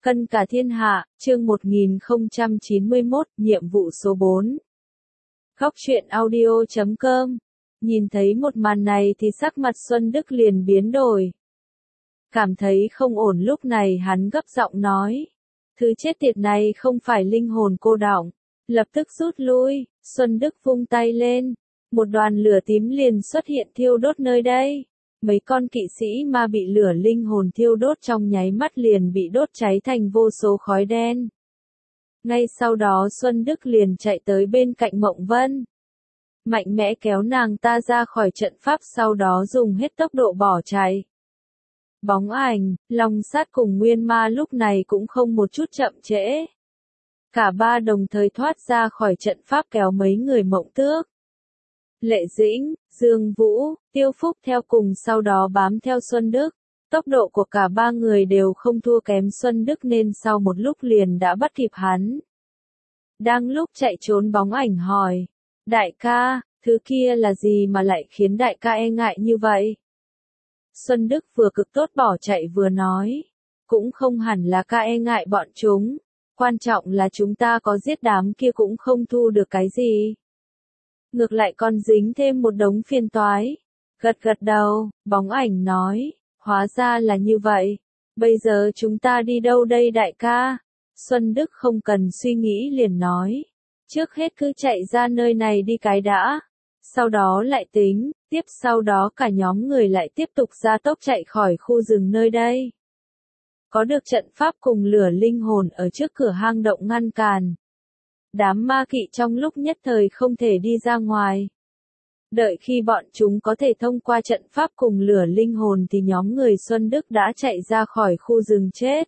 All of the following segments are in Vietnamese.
Cân cả thiên hạ, chương 1091, nhiệm vụ số 4. Góc truyện audio.com. Nhìn thấy một màn này thì sắc mặt Xuân Đức liền biến đổi. Cảm thấy không ổn lúc này hắn gấp giọng nói. Thứ chết tiệt này không phải linh hồn cô đọng. Lập tức rút lui, Xuân Đức vung tay lên. Một đoàn lửa tím liền xuất hiện thiêu đốt nơi đây. Mấy con kỵ sĩ ma bị lửa linh hồn thiêu đốt trong nháy mắt liền bị đốt cháy thành vô số khói đen. Ngay sau đó Xuân Đức liền chạy tới bên cạnh Mộng Vân. Mạnh mẽ kéo nàng ta ra khỏi trận pháp, sau đó dùng hết tốc độ bỏ chạy. Bóng ảnh, Long Sát cùng Nguyên Ma lúc này cũng không một chút chậm trễ. Cả ba đồng thời thoát ra khỏi trận pháp kéo mấy người Mộng Tước. Lệ Dĩnh, Dương Vũ, Tiêu Phúc theo cùng sau đó bám theo Xuân Đức. Tốc độ của cả ba người đều không thua kém Xuân Đức nên sau một lúc liền đã bắt kịp hắn. Đang lúc chạy trốn bóng ảnh hỏi. Đại ca, thứ kia là gì mà lại khiến đại ca e ngại như vậy? Xuân Đức vừa cực tốt bỏ chạy vừa nói. Cũng không hẳn là ca e ngại bọn chúng. Quan trọng là chúng ta có giết đám kia cũng không thu được cái gì. Ngược lại còn dính thêm một đống phiền toái. Gật gật đầu, bóng ảnh nói, hóa ra là như vậy. Bây giờ chúng ta đi đâu đây đại ca? Xuân Đức không cần suy nghĩ liền nói. Trước hết cứ chạy ra nơi này đi cái đã. Sau đó lại tính, tiếp sau đó cả nhóm người lại tiếp tục ra tốc chạy khỏi khu rừng nơi đây. Có được trận pháp cùng lửa linh hồn ở trước cửa hang động ngăn cản. Đám ma kỵ trong lúc nhất thời không thể đi ra ngoài. Đợi khi bọn chúng có thể thông qua trận pháp cùng lửa linh hồn thì nhóm người Xuân Đức đã chạy ra khỏi khu rừng chết.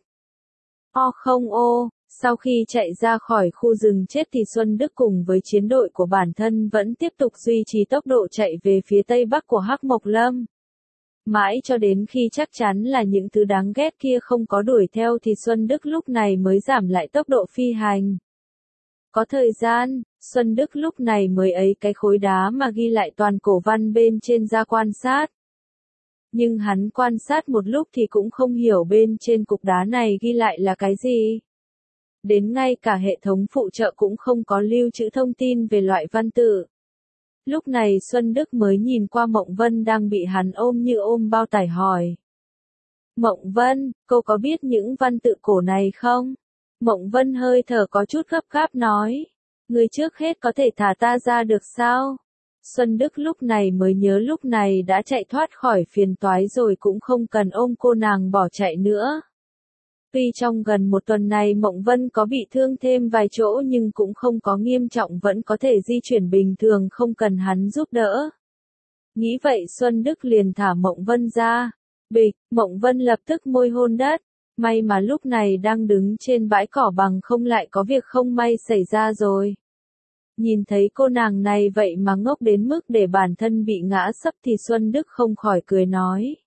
Sau khi chạy ra khỏi khu rừng chết thì Xuân Đức cùng với chiến đội của bản thân vẫn tiếp tục duy trì tốc độ chạy về phía tây bắc của Hắc Mộc Lâm. Mãi cho đến khi chắc chắn là những thứ đáng ghét kia không có đuổi theo thì Xuân Đức lúc này mới giảm lại tốc độ phi hành. Có thời gian, Xuân Đức lúc này mới ấy cái khối đá mà ghi lại toàn cổ văn bên trên ra quan sát. Nhưng hắn quan sát một lúc thì cũng không hiểu bên trên cục đá này ghi lại là cái gì. Đến ngay cả hệ thống phụ trợ cũng không có lưu trữ thông tin về loại văn tự. Lúc này Xuân Đức mới nhìn qua Mộng Vân đang bị hắn ôm như ôm bao tải hỏi. Mộng Vân, cô có biết những văn tự cổ này không? Mộng Vân hơi thở có chút gấp gáp nói. Người trước hết có thể thả ta ra được sao? Xuân Đức lúc này mới nhớ lúc này đã chạy thoát khỏi phiền toái rồi cũng không cần ôm cô nàng bỏ chạy nữa. Tuy trong gần một tuần này Mộng Vân có bị thương thêm vài chỗ nhưng cũng không có nghiêm trọng, vẫn có thể di chuyển bình thường không cần hắn giúp đỡ. Nghĩ vậy Xuân Đức liền thả Mộng Vân ra. Bịch, Mộng Vân lập tức môi hôn đất. May mà lúc này đang đứng trên bãi cỏ bằng không lại có việc không may xảy ra rồi. Nhìn thấy cô nàng này vậy mà ngốc đến mức để bản thân bị ngã sấp thì Xuân Đức không khỏi cười nói.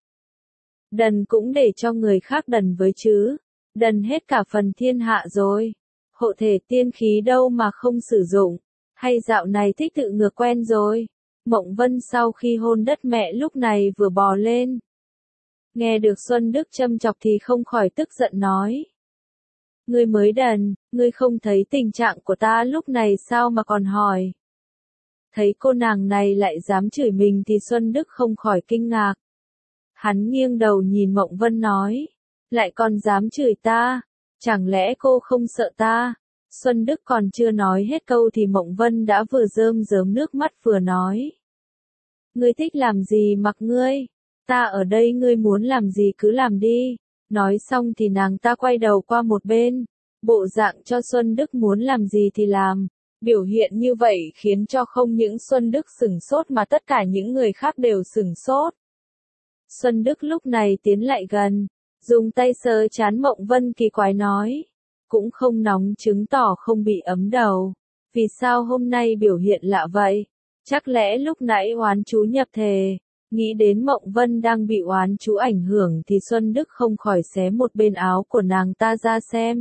Đần cũng để cho người khác đần với chứ. Đần hết cả phần thiên hạ rồi. Hộ thể tiên khí đâu mà không sử dụng. Hay dạo này thích tự ngược quen rồi. Mộng Vân sau khi hôn đất mẹ lúc này vừa bò lên. Nghe được Xuân Đức châm chọc thì không khỏi tức giận nói. Ngươi mới đần, ngươi không thấy tình trạng của ta lúc này sao mà còn hỏi. Thấy cô nàng này lại dám chửi mình thì Xuân Đức không khỏi kinh ngạc. Hắn nghiêng đầu nhìn Mộng Vân nói. Lại còn dám chửi ta, chẳng lẽ cô không sợ ta? Xuân Đức còn chưa nói hết câu thì Mộng Vân đã vừa rơm rớm nước mắt vừa nói. Ngươi thích làm gì mặc ngươi, ta ở đây ngươi muốn làm gì cứ làm đi. Nói xong thì nàng ta quay đầu qua một bên, bộ dạng cho Xuân Đức muốn làm gì thì làm. Biểu hiện như vậy khiến cho không những Xuân Đức sửng sốt mà tất cả những người khác đều sửng sốt. Xuân Đức lúc này tiến lại gần. Dùng tay sờ trán Mộng Vân kỳ quái nói. Cũng không nóng chứng tỏ không bị ấm đầu. Vì sao hôm nay biểu hiện lạ vậy? Chắc lẽ lúc nãy oán chú nhập thể. Nghĩ đến Mộng Vân đang bị oán chú ảnh hưởng thì Xuân Đức không khỏi xé một bên áo của nàng ta ra xem.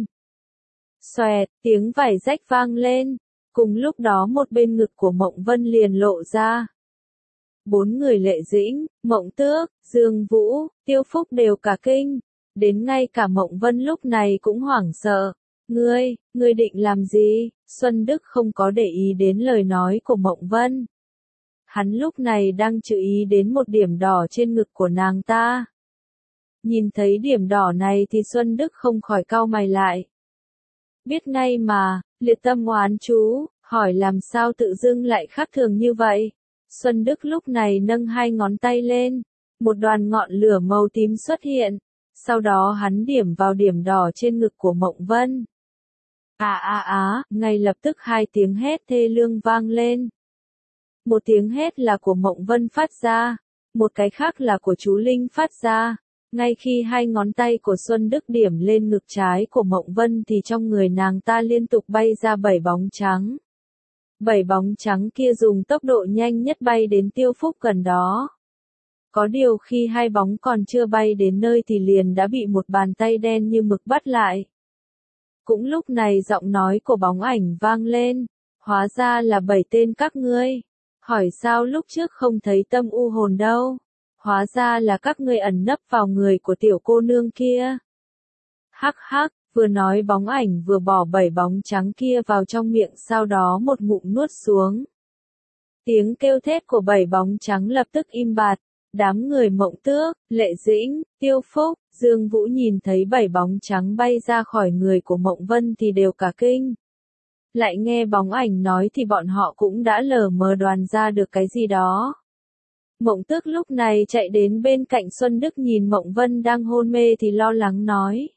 Xoẹt, tiếng vải rách vang lên. Cùng lúc đó một bên ngực của Mộng Vân liền lộ ra. 4 người Lệ Dĩnh, Mộng Tước, Dương Vũ, Tiêu Phúc đều cả kinh. Đến ngay cả Mộng Vân lúc này cũng hoảng sợ. Ngươi định làm gì? Xuân Đức không có để ý đến lời nói của Mộng Vân. Hắn lúc này đang chú ý đến một điểm đỏ trên ngực của nàng ta. Nhìn thấy điểm đỏ này thì Xuân Đức không khỏi cau mày lại. Biết ngay mà, Liệt Tâm oán chú, hỏi làm sao tự dưng lại khác thường như vậy. Xuân Đức lúc này nâng hai ngón tay lên, một đoàn ngọn lửa màu tím xuất hiện, sau đó hắn điểm vào điểm đỏ trên ngực của Mộng Vân. Ngay lập tức hai tiếng hét thê lương vang lên. Một tiếng hét là của Mộng Vân phát ra, một cái khác là của chú Linh phát ra. Ngay khi hai ngón tay của Xuân Đức điểm lên ngực trái của Mộng Vân thì trong người nàng ta liên tục bay ra 7 bóng trắng. 7 bóng trắng kia dùng tốc độ nhanh nhất bay đến Tiêu Phúc gần đó. Có điều khi hai bóng còn chưa bay đến nơi thì liền đã bị một bàn tay đen như mực bắt lại. Cũng lúc này giọng nói của bóng ảnh vang lên, hóa ra là 7 tên các ngươi. Hỏi sao lúc trước không thấy Tâm U hồn đâu? Hóa ra là các ngươi ẩn nấp vào người của tiểu cô nương kia. Hắc hắc, vừa nói bóng ảnh vừa bỏ 7 bóng trắng kia vào trong miệng sau đó một ngụm nuốt xuống. Tiếng kêu thét của 7 bóng trắng lập tức im bặt. Đám người Mộng Tước, Lệ Dĩnh, Tiêu Phúc, Dương Vũ nhìn thấy 7 bóng trắng bay ra khỏi người của Mộng Vân thì đều cả kinh. Lại nghe bóng ảnh nói thì bọn họ cũng đã lờ mờ đoán ra được cái gì đó. Mộng Tước lúc này chạy đến bên cạnh Xuân Đức nhìn Mộng Vân đang hôn mê thì lo lắng nói.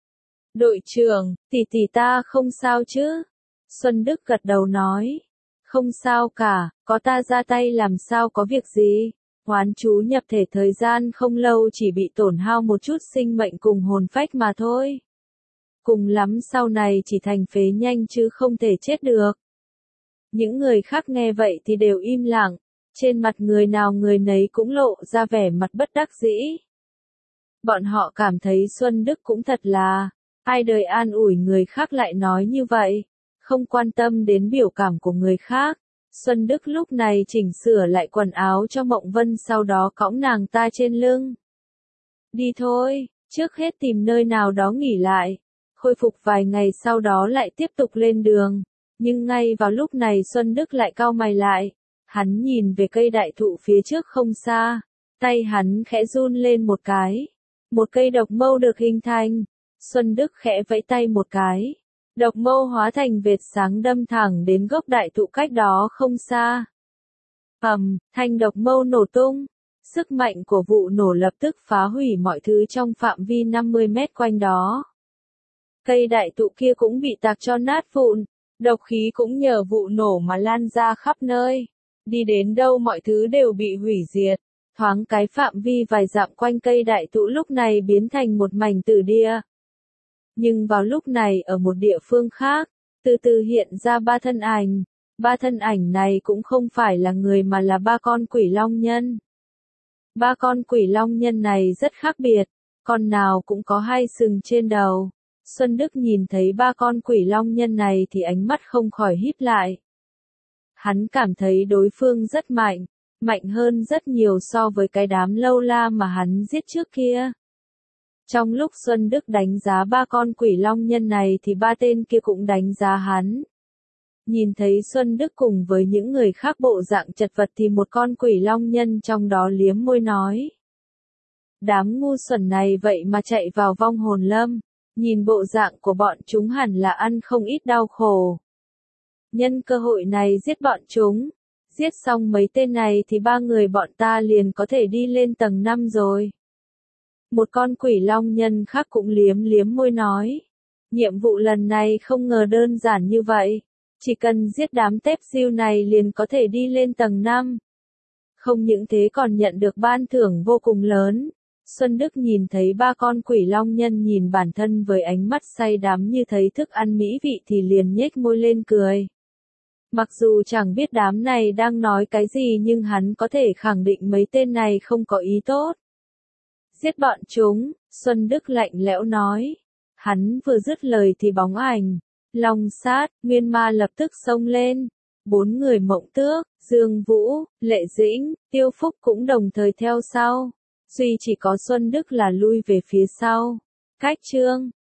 Đội trưởng, tỷ ta không sao chứ? Xuân Đức gật đầu nói. Không sao cả, có ta ra tay làm sao có việc gì? Oán chú nhập thể thời gian không lâu chỉ bị tổn hao một chút sinh mệnh cùng hồn phách mà thôi. Cùng lắm sau này chỉ thành phế nhanh chứ không thể chết được. Những người khác nghe vậy thì đều im lặng, trên mặt người nào người nấy cũng lộ ra vẻ mặt bất đắc dĩ. Bọn họ cảm thấy Xuân Đức cũng thật là, ai đời an ủi người khác lại nói như vậy, không quan tâm đến biểu cảm của người khác. Xuân Đức lúc này chỉnh sửa lại quần áo cho Mộng Vân sau đó cõng nàng ta trên lưng. Đi thôi, trước hết tìm nơi nào đó nghỉ lại, khôi phục vài ngày sau đó lại tiếp tục lên đường. Nhưng ngay vào lúc này Xuân Đức lại cau mày lại, hắn nhìn về cây đại thụ phía trước không xa, tay hắn khẽ run lên một cái. Một cây độc mâu được hình thành, Xuân Đức khẽ vẫy tay một cái. Độc mâu hóa thành vệt sáng đâm thẳng đến gốc đại thụ cách đó không xa. Thanh độc mâu nổ tung. Sức mạnh của vụ nổ lập tức phá hủy mọi thứ trong phạm vi 50 mét quanh đó. Cây đại thụ kia cũng bị tạc cho nát vụn. Độc khí cũng nhờ vụ nổ mà lan ra khắp nơi. Đi đến đâu mọi thứ đều bị hủy diệt. Thoáng cái phạm vi vài dặm quanh cây đại thụ lúc này biến thành một mảnh tử địa. Nhưng vào lúc này ở một địa phương khác, từ từ hiện ra ba thân ảnh. Ba thân ảnh này cũng không phải là người mà là ba con quỷ long nhân. Ba con quỷ long nhân này rất khác biệt, con nào cũng có hai sừng trên đầu. Xuân Đức nhìn thấy ba con quỷ long nhân này thì ánh mắt không khỏi híp lại. Hắn cảm thấy đối phương rất mạnh, mạnh hơn rất nhiều so với cái đám lâu la mà hắn giết trước kia. Trong lúc Xuân Đức đánh giá ba con quỷ long nhân này thì ba tên kia cũng đánh giá hắn. Nhìn thấy Xuân Đức cùng với những người khác bộ dạng chật vật thì một con quỷ long nhân trong đó liếm môi nói. Đám ngu xuẩn này vậy mà chạy vào vong hồn lâm, nhìn bộ dạng của bọn chúng hẳn là ăn không ít đau khổ. Nhân cơ hội này giết bọn chúng, giết xong mấy tên này thì ba người bọn ta liền có thể đi lên tầng 5 rồi. Một con quỷ long nhân khác cũng liếm môi nói. Nhiệm vụ lần này không ngờ đơn giản như vậy. Chỉ cần giết đám tép siêu này liền có thể đi lên tầng 5. Không những thế còn nhận được ban thưởng vô cùng lớn. Xuân Đức nhìn thấy ba con quỷ long nhân nhìn bản thân với ánh mắt say đắm như thấy thức ăn mỹ vị thì liền nhếch môi lên cười. Mặc dù chẳng biết đám này đang nói cái gì nhưng hắn có thể khẳng định mấy tên này không có ý tốt. Giết bọn chúng, Xuân Đức lạnh lẽo nói. Hắn vừa dứt lời thì bóng ảnh, Long Sát, Nguyên Ma lập tức xông lên. 4 người Mộng Tước, Dương Vũ, Lệ Dĩnh, Tiêu Phúc cũng đồng thời theo sau. Duy chỉ có Xuân Đức là lui về phía sau. Cách chương